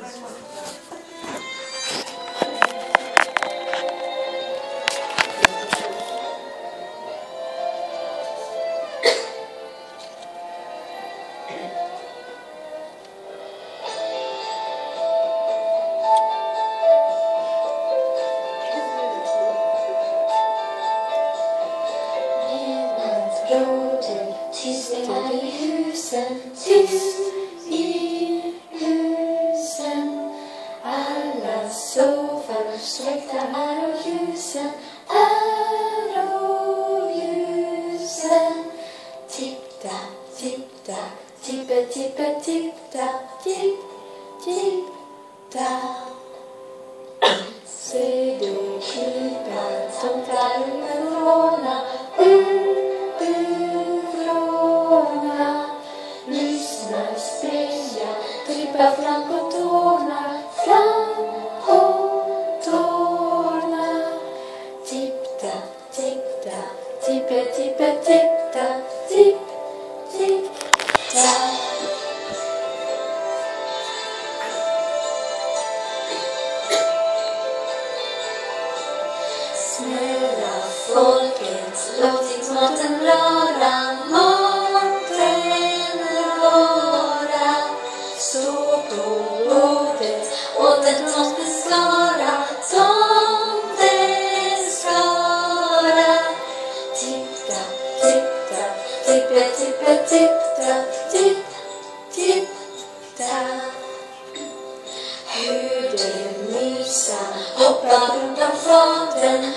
Tyst är i husen, tyst i husen. Alla sover, släckta är av ljusen, är av ljusen. Tipp-tapp, tipp-tapp, tippe-tippe, tipp-tapp, tipp, tipp-tapp. Se då krypa tomtar ur vrårna, lyssna, springa, trippa fram på tårna, fram på tårna. Tipp-tapp, tipp-tapp, tippe-tippe, tipp-tapp, tipp, tipp-tapp. Snälla folket, låt inte maten röra, maten röra. Stå på bordet, åt en tomtens skara, tomtens skara. Tipp-tapp, tipp-tapp, tippe-tippe, tipp-tapp, tipp, tipp-tapp. Hur det musar, hoppar undan faten,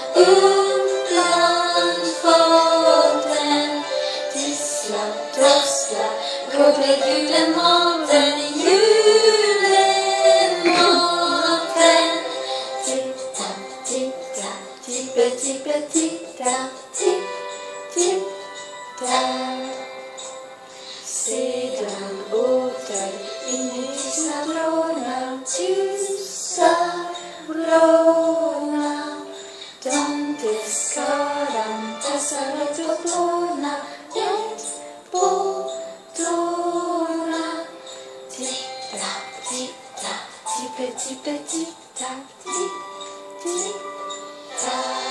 undan faten. Tissla, trossla, kugglar julen maten, julen maten. Tipp-tapp, tipp-tapp, tippe-tippe, tipp-tapp, tipp, tipp-tapp. Sedan åter in i tysta vrårna, tysta vrårna. Tomteskaran tassar rätt på tårna, rätt på tårna. Tipp-tapp, tipp-tapp, tippe-tippe, tipp-tapp, tipp, tipp-tapp.